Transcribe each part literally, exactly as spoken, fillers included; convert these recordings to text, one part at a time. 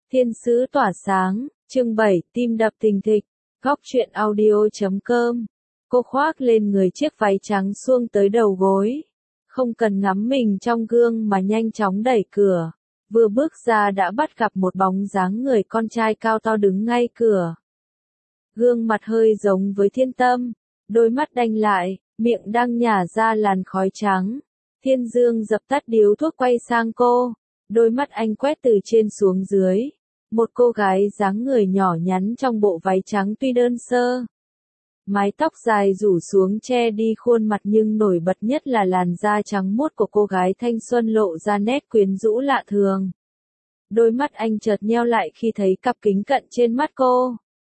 Thiên sứ tỏa sáng, chương bảy, tim đập thình thịch, góc truyện audio.com. Cô khoác lên người chiếc váy trắng suông tới đầu gối. Không cần ngắm mình trong gương mà nhanh chóng đẩy cửa. Vừa bước ra đã bắt gặp một bóng dáng người con trai cao to đứng ngay cửa. Gương mặt hơi giống với Thiên Tâm, đôi mắt đanh lại, miệng đang nhả ra làn khói trắng. Thiên Dương dập tắt điếu thuốc quay sang cô, đôi mắt anh quét từ trên xuống dưới. Một cô gái dáng người nhỏ nhắn trong bộ váy trắng tuy đơn sơ. Mái tóc dài rủ xuống che đi khuôn mặt nhưng nổi bật nhất là làn da trắng muốt của cô gái thanh xuân lộ ra nét quyến rũ lạ thường. Đôi mắt anh chợt nheo lại khi thấy cặp kính cận trên mắt cô.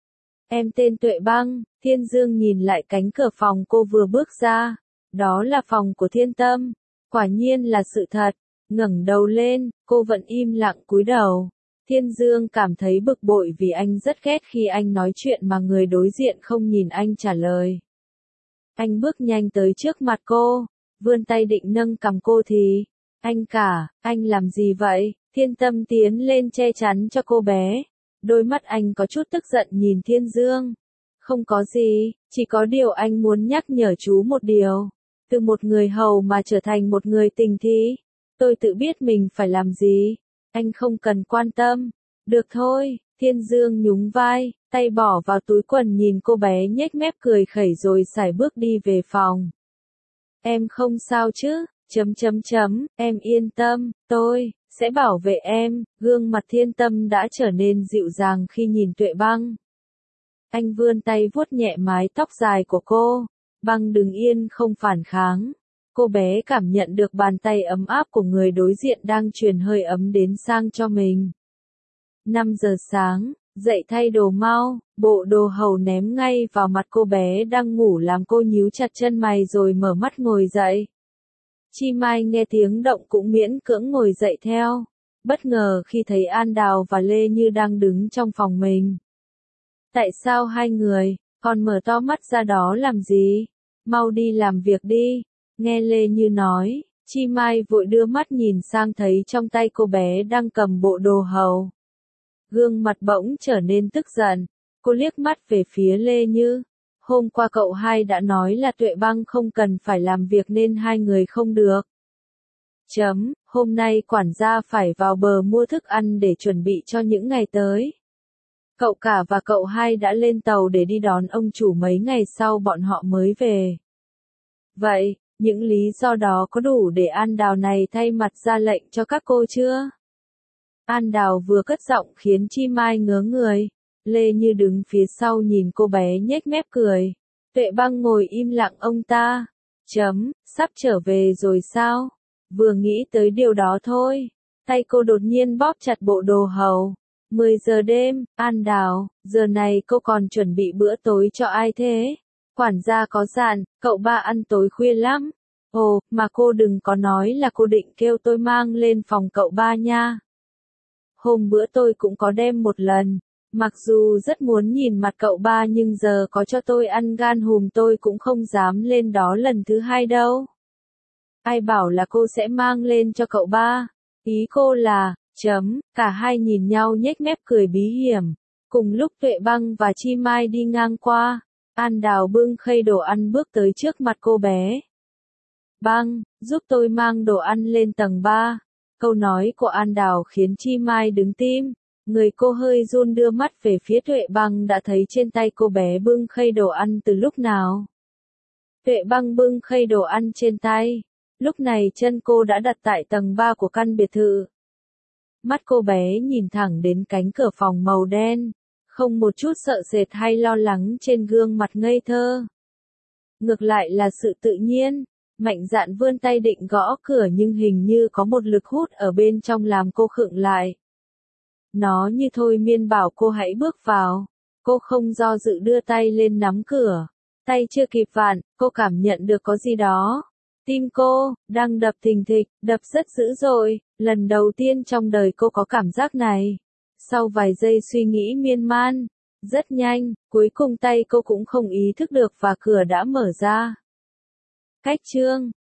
Em tên Tuệ Băng. Thiên Dương nhìn lại cánh cửa phòng cô vừa bước ra. Đó là phòng của Thiên Tâm. Quả nhiên là sự thật. Ngẩng đầu lên, cô vẫn im lặng cúi đầu. Thiên Dương cảm thấy bực bội vì anh rất ghét khi anh nói chuyện mà người đối diện không nhìn anh trả lời. Anh bước nhanh tới trước mặt cô, vươn tay định nâng cằm cô thì, anh cả, anh làm gì vậy? Thiên Tâm tiến lên che chắn cho cô bé. Đôi mắt anh có chút tức giận nhìn Thiên Dương. Không có gì, chỉ có điều anh muốn nhắc nhở chú một điều. Từ một người hầu mà trở thành một người tình thì, tôi tự biết mình phải làm gì. Anh không cần quan tâm. Được thôi, Thiên Dương nhún vai, tay bỏ vào túi quần nhìn cô bé nhếch mép cười khẩy rồi sải bước đi về phòng. Em không sao chứ, chấm chấm chấm, em yên tâm, tôi sẽ bảo vệ em. Gương mặt Thiên Tâm đã trở nên dịu dàng khi nhìn Tuệ Băng. Anh vươn tay vuốt nhẹ mái tóc dài của cô. Băng đứng yên không phản kháng. Cô bé cảm nhận được bàn tay ấm áp của người đối diện đang truyền hơi ấm đến sang cho mình. năm giờ sáng, dậy thay đồ mau, bộ đồ hầu ném ngay vào mặt cô bé đang ngủ làm cô nhíu chặt chân mày rồi mở mắt ngồi dậy. Chi Mai nghe tiếng động cũng miễn cưỡng ngồi dậy theo, bất ngờ khi thấy An Đào và Lê Như đang đứng trong phòng mình. Tại sao hai người, còn mở to mắt ra đó làm gì? Mau đi làm việc đi. Nghe Lê Như nói, Chi Mai vội đưa mắt nhìn sang thấy trong tay cô bé đang cầm bộ đồ hầu. Gương mặt bỗng trở nên tức giận, cô liếc mắt về phía Lê Như. Hôm qua cậu hai đã nói là Tuệ Băng không cần phải làm việc nên hai người không được. Chấm, hôm nay quản gia phải vào bờ mua thức ăn để chuẩn bị cho những ngày tới. Cậu cả và cậu hai đã lên tàu để đi đón ông chủ mấy ngày sau bọn họ mới về. Vậy, những lý do đó có đủ để An Đào này thay mặt ra lệnh cho các cô chưa? An Đào vừa cất giọng khiến Chi Mai ngớ người. Lê Như đứng phía sau nhìn cô bé nhếch mép cười. Tuệ Băng ngồi im lặng ông ta. Chấm, sắp trở về rồi sao? Vừa nghĩ tới điều đó thôi. Tay cô đột nhiên bóp chặt bộ đồ hầu. mười giờ đêm, An Đào, giờ này cô còn chuẩn bị bữa tối cho ai thế? Quản gia có dặn, cậu ba ăn tối khuya lắm. Ồ, mà cô đừng có nói là cô định kêu tôi mang lên phòng cậu ba nha. Hôm bữa tôi cũng có đem một lần. Mặc dù rất muốn nhìn mặt cậu ba nhưng giờ có cho tôi ăn gan hùm tôi cũng không dám lên đó lần thứ hai đâu. Ai bảo là cô sẽ mang lên cho cậu ba? Ý cô là, chấm, cả hai nhìn nhau nhếch mép cười bí hiểm. Cùng lúc Tuệ Băng và Chi Mai đi ngang qua, An Đào bưng khay đồ ăn bước tới trước mặt cô bé. Băng, giúp tôi mang đồ ăn lên tầng ba. Câu nói của An Đào khiến Chi Mai đứng tim. Người cô hơi run đưa mắt về phía Tuệ Băng đã thấy trên tay cô bé bưng khay đồ ăn từ lúc nào. Tuệ Băng bưng khay đồ ăn trên tay. Lúc này chân cô đã đặt tại tầng ba của căn biệt thự. Mắt cô bé nhìn thẳng đến cánh cửa phòng màu đen. Không một chút sợ sệt hay lo lắng trên gương mặt ngây thơ. Ngược lại là sự tự nhiên. Mạnh dạn vươn tay định gõ cửa nhưng hình như có một lực hút ở bên trong làm cô khựng lại. Nó như thôi miên bảo cô hãy bước vào. Cô không do dự đưa tay lên nắm cửa. Tay chưa kịp vặn, cô cảm nhận được có gì đó. Tim cô, đang đập thình thịch, đập rất dữ dội. Lần đầu tiên trong đời cô có cảm giác này. Sau vài giây suy nghĩ miên man, rất nhanh, cuối cùng tay cô cũng không ý thức được và cửa đã mở ra. Cách chương